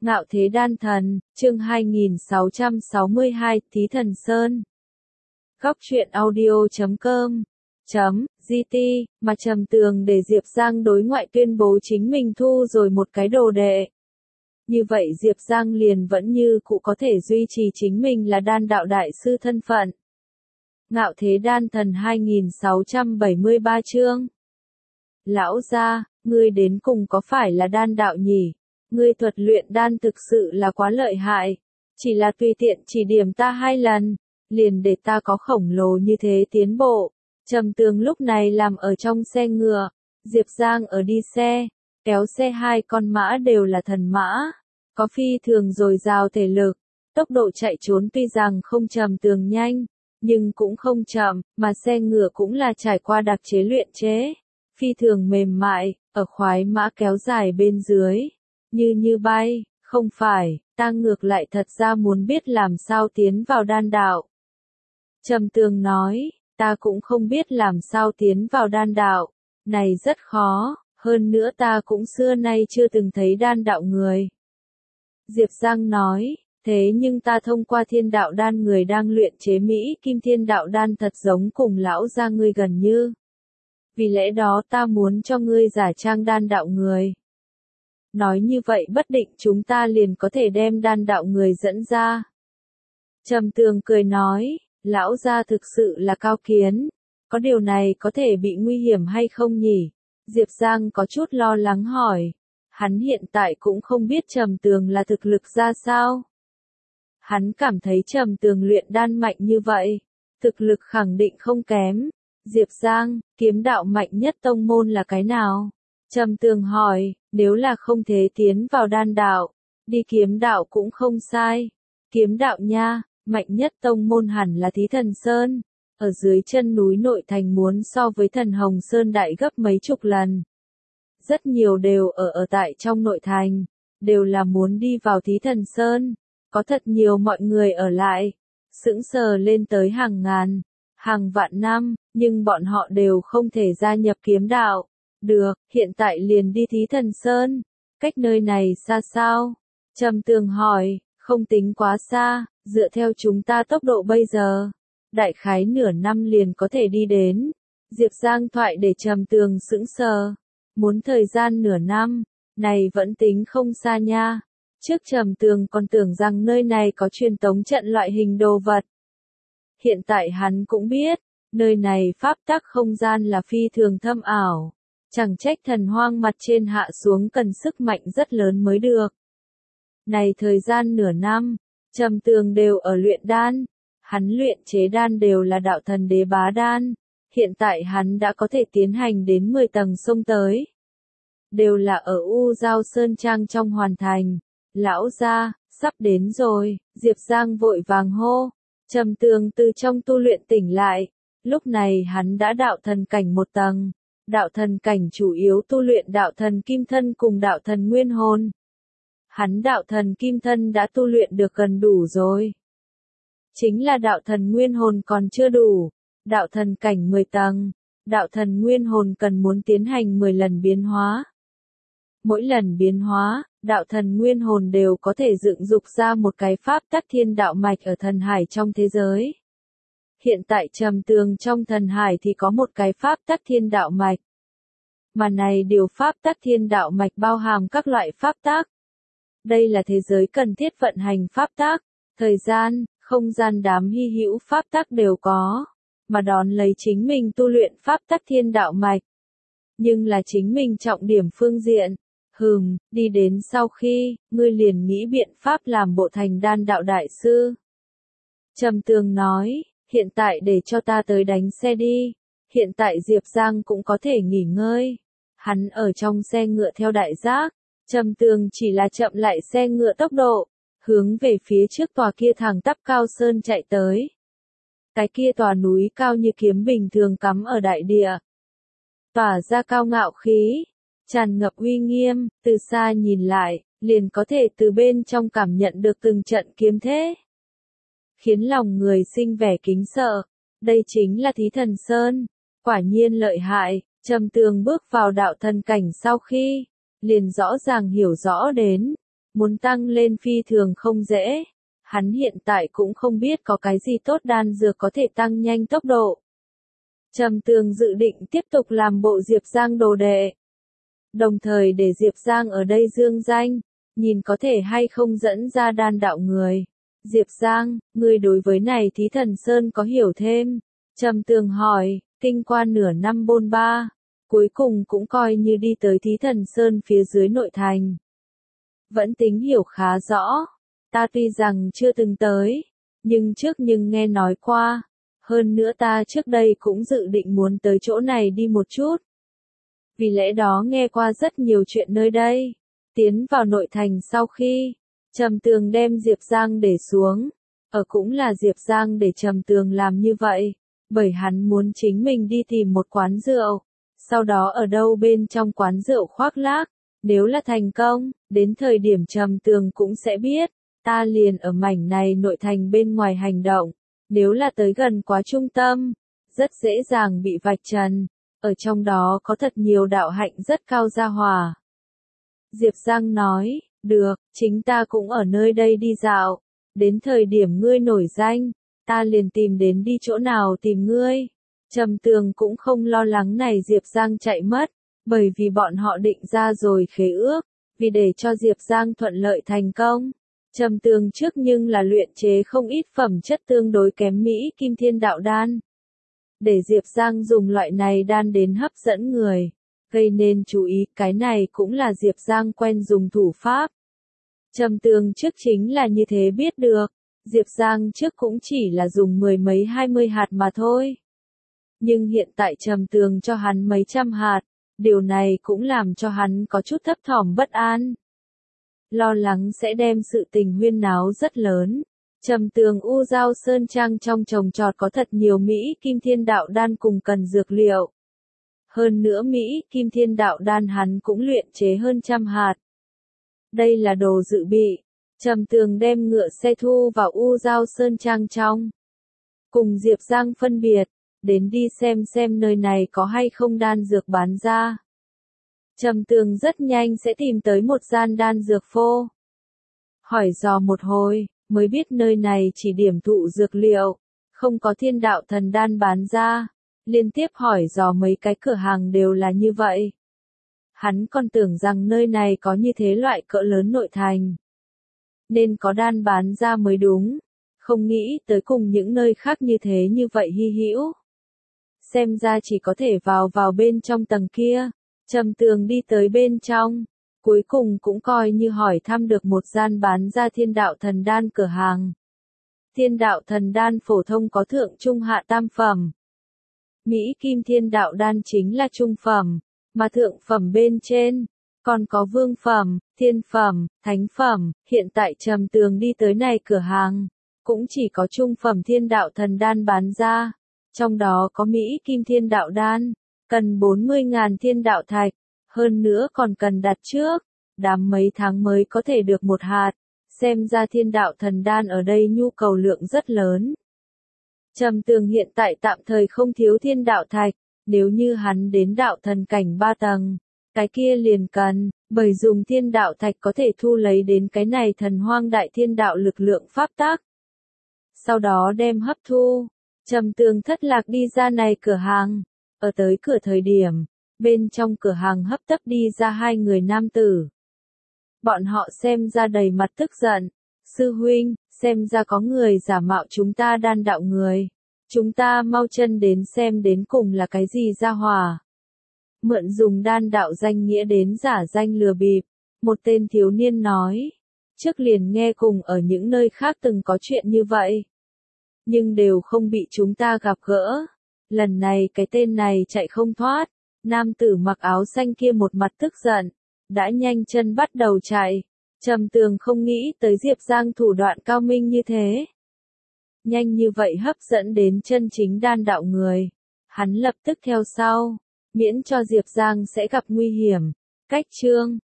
Ngạo Thế Đan Thần, chương 2662, Thí Thần Sơn. Góc truyện audio.com .gt, mà Trầm Tường để Diệp Giang đối ngoại tuyên bố chính mình thu rồi một cái đồ đệ. Như vậy Diệp Giang liền vẫn như cũ có thể duy trì chính mình là đan đạo đại sư thân phận. Ngạo Thế Đan Thần 2673 chương. Lão gia, ngươi đến cùng có phải là đan đạo nhỉ? Ngươi thuật luyện đan thực sự là quá lợi hại. Chỉ là tùy tiện chỉ điểm ta 2 lần, liền để ta có khổng lồ như thế tiến bộ. Trầm Tường lúc này làm ở trong xe ngựa, Diệp Giang ở đi xe, kéo xe 2 con mã đều là thần mã, có phi thường dồi dào thể lực, tốc độ chạy trốn tuy rằng không Trầm Tường nhanh, nhưng cũng không chậm, mà xe ngựa cũng là trải qua đặc chế luyện chế, phi thường mềm mại, ở khoái mã kéo dài bên dưới, như bay, không phải, ta ngược lại thật ra muốn biết làm sao tiến vào đan đạo. Trầm Tường nói, ta cũng không biết làm sao tiến vào đan đạo, này rất khó, hơn nữa ta cũng xưa nay chưa từng thấy đan đạo người. Diệp Giang nói, thế nhưng ta thông qua thiên đạo đan người đang luyện chế Mỹ Kim Thiên Đạo Đan thật giống cùng lão gia ngươi gần như. Vì lẽ đó ta muốn cho ngươi giả trang đan đạo người. Nói như vậy bất định chúng ta liền có thể đem đan đạo người dẫn ra. Trầm Tường cười nói, lão gia thực sự là cao kiến, có điều này có thể bị nguy hiểm hay không nhỉ? Diệp Giang có chút lo lắng hỏi, hắn hiện tại cũng không biết Trầm Tường là thực lực ra sao. Hắn cảm thấy Trầm Tường luyện đan mạnh như vậy, thực lực khẳng định không kém. Diệp Giang, kiếm đạo mạnh nhất tông môn là cái nào? Trầm Tường hỏi, nếu là không thể tiến vào đan đạo, đi kiếm đạo cũng không sai. Kiếm đạo nha, mạnh nhất tông môn hẳn là Thí Thần Sơn, ở dưới chân núi nội thành muốn so với Thần Hồng Sơn đại gấp mấy chục lần. Rất nhiều đều ở tại trong nội thành, đều là muốn đi vào Thí Thần Sơn, có thật nhiều mọi người ở lại, sững sờ lên tới hàng ngàn, hàng vạn năm, nhưng bọn họ đều không thể gia nhập kiếm đạo. Được, hiện tại liền đi Thí Thần Sơn, cách nơi này xa sao? Trầm Tường hỏi, không tính quá xa, dựa theo chúng ta tốc độ bây giờ, đại khái nửa năm liền có thể đi đến. Diệp Giang thoại để Trầm Tường sững sờ, muốn thời gian nửa năm, này vẫn tính không xa nha. Trước Trầm Tường còn tưởng rằng nơi này có truyền tống trận loại hình đồ vật. Hiện tại hắn cũng biết, nơi này pháp tắc không gian là phi thường thâm ảo. Chẳng trách thần hoang mặt trên hạ xuống cần sức mạnh rất lớn mới được. Này thời gian nửa năm, Trầm Tường đều ở luyện đan, hắn luyện chế đan đều là đạo thần đế bá đan, hiện tại hắn đã có thể tiến hành đến 10 tầng sông tới. Đều là ở U Giao Sơn Trang trong hoàn thành. Lão gia, sắp đến rồi, Diệp Giang vội vàng hô. Trầm Tường từ trong tu luyện tỉnh lại, lúc này hắn đã đạo thần cảnh 1 tầng. Đạo thần cảnh chủ yếu tu luyện đạo thần kim thân cùng đạo thần nguyên hồn. Hắn đạo thần kim thân đã tu luyện được gần đủ rồi. Chính là đạo thần nguyên hồn còn chưa đủ. Đạo thần cảnh 10 tầng, đạo thần nguyên hồn cần muốn tiến hành 10 lần biến hóa. Mỗi lần biến hóa, đạo thần nguyên hồn đều có thể dựng dục ra một cái pháp tắc thiên đạo mạch ở thần hải trong thế giới. Hiện tại Trầm Tường trong thần hải thì có một cái pháp tắc thiên đạo mạch. Mà này điều pháp tắc thiên đạo mạch bao hàm các loại pháp tắc. Đây là thế giới cần thiết vận hành pháp tắc, thời gian, không gian đám hy hữu pháp tắc đều có, mà đón lấy chính mình tu luyện pháp tắc thiên đạo mạch. Nhưng là chính mình trọng điểm phương diện, đi đến sau khi, ngươi liền nghĩ biện pháp làm bộ thành đan đạo đại sư. Trầm Tường nói, hiện tại để cho ta tới đánh xe đi, hiện tại Diệp Giang cũng có thể nghỉ ngơi. Hắn ở trong xe ngựa theo đại giác, Trầm Tường chỉ là chậm lại xe ngựa tốc độ, hướng về phía trước tòa kia thẳng tắp cao sơn chạy tới. Cái kia tòa núi cao như kiếm bình thường cắm ở đại địa, tỏa ra cao ngạo khí, tràn ngập uy nghiêm, từ xa nhìn lại, liền có thể từ bên trong cảm nhận được từng trận kiếm thế. Khiến lòng người sinh vẻ kính sợ, đây chính là Thí Thần Sơn, quả nhiên lợi hại. Trầm Tường bước vào đạo thần cảnh sau khi, liền rõ ràng hiểu rõ đến, muốn tăng lên phi thường không dễ. Hắn hiện tại cũng không biết có cái gì tốt đan dược có thể tăng nhanh tốc độ. Trầm Tường dự định tiếp tục làm bộ Diệp Giang đồ đệ. Đồng thời để Diệp Giang ở đây dương danh, nhìn có thể hay không dẫn ra đan đạo người. Diệp Giang, ngươi đối với này Thí Thần Sơn có hiểu thêm? Trầm Tường hỏi, kinh qua nửa năm bôn ba, cuối cùng cũng coi như đi tới Thí Thần Sơn phía dưới nội thành. Vẫn tính hiểu khá rõ, ta tuy rằng chưa từng tới, nhưng nghe nói qua, hơn nữa ta trước đây cũng dự định muốn tới chỗ này đi một chút. Vì lẽ đó nghe qua rất nhiều chuyện nơi đây. Tiến vào nội thành sau khi, Trầm Tường đem Diệp Giang để xuống, cũng là Diệp Giang để Trầm Tường làm như vậy, bởi hắn muốn chính mình đi tìm một quán rượu, sau đó ở đâu bên trong quán rượu khoác lác, nếu là thành công, đến thời điểm Trầm Tường cũng sẽ biết, ta liền ở mảnh này nội thành bên ngoài hành động, nếu là tới gần quá trung tâm, rất dễ dàng bị vạch trần, ở trong đó có thật nhiều đạo hạnh rất cao gia hỏa. Diệp Giang nói, được, chính ta cũng ở nơi đây đi dạo, đến thời điểm ngươi nổi danh, ta liền tìm đến đi chỗ nào tìm ngươi. Trầm Tường cũng không lo lắng này Diệp Giang chạy mất, bởi vì bọn họ định ra rồi khế ước, vì để cho Diệp Giang thuận lợi thành công. Trầm Tường trước nhưng là luyện chế không ít phẩm chất tương đối kém mỹ kim thiên đạo đan. Để Diệp Giang dùng loại này đan đến hấp dẫn người, gây nên chú ý, cái này cũng là Diệp Giang quen dùng thủ pháp. Trầm Tường trước chính là như thế biết được, Diệp Giang trước cũng chỉ là dùng 10 mấy 20 hạt mà thôi. Nhưng hiện tại Trầm Tường cho hắn mấy trăm hạt, điều này cũng làm cho hắn có chút thấp thỏm bất an. Lo lắng sẽ đem sự tình huyên náo rất lớn. Trầm Tường U Giao Sơn Trang trong trồng trọt có thật nhiều Mỹ Kim Thiên Đạo Đan cùng cần dược liệu. Hơn nữa Mỹ Kim Thiên Đạo Đan hắn cũng luyện chế hơn 100 hạt. Đây là đồ dự bị. Trầm Tường đem ngựa xe thu vào U Giao Sơn Trang trong. Cùng Diệp Giang phân biệt, đến đi xem nơi này có hay không đan dược bán ra. Trầm Tường rất nhanh sẽ tìm tới một gian đan dược phô. Hỏi dò một hồi, mới biết nơi này chỉ điểm thụ dược liệu, không có thiên đạo thần đan bán ra. Liên tiếp hỏi dò mấy cái cửa hàng đều là như vậy. Hắn còn tưởng rằng nơi này có như thế loại cỡ lớn nội thành, nên có đan bán ra mới đúng, không nghĩ tới cùng những nơi khác như thế như vậy hy hữu. Xem ra chỉ có thể vào bên trong tầng kia. Trầm Tường đi tới bên trong, cuối cùng cũng coi như hỏi thăm được một gian bán ra thiên đạo thần đan cửa hàng. Thiên đạo thần đan phổ thông có thượng trung hạ tam phẩm. Mỹ Kim Thiên Đạo Đan chính là trung phẩm, mà thượng phẩm bên trên, còn có vương phẩm, thiên phẩm, thánh phẩm. Hiện tại Trầm Tường đi tới này cửa hàng, cũng chỉ có trung phẩm thiên đạo thần đan bán ra, trong đó có Mỹ Kim Thiên Đạo Đan, cần 40.000 thiên đạo thạch, hơn nữa còn cần đặt trước, đám mấy tháng mới có thể được một hạt, xem ra thiên đạo thần đan ở đây nhu cầu lượng rất lớn. Trầm Tường hiện tại tạm thời không thiếu thiên đạo thạch, nếu như hắn đến đạo thần cảnh 3 tầng, cái kia liền cần, bởi dùng thiên đạo thạch có thể thu lấy đến cái này thần hoang đại thiên đạo lực lượng pháp tắc. Sau đó đem hấp thu, Trầm Tường thất lạc đi ra này cửa hàng, ở tới cửa thời điểm, bên trong cửa hàng hấp tấp đi ra hai người nam tử. Bọn họ xem ra đầy mặt tức giận, sư huynh, xem ra có người giả mạo chúng ta đan đạo người. Chúng ta mau chân đến xem đến cùng là cái gì ra hỏa. Mượn dùng đan đạo danh nghĩa đến giả danh lừa bịp. Một tên thiếu niên nói. Trước liền nghe cùng ở những nơi khác từng có chuyện như vậy. Nhưng đều không bị chúng ta gặp gỡ. Lần này cái tên này chạy không thoát. Nam tử mặc áo xanh kia một mặt tức giận. Đã nhanh chân bắt đầu chạy. Trầm Tường không nghĩ tới Diệp Giang thủ đoạn cao minh như thế. Nhanh như vậy hấp dẫn đến chân chính đan đạo người. Hắn lập tức theo sau, miễn cho Diệp Giang sẽ gặp nguy hiểm. Cách chương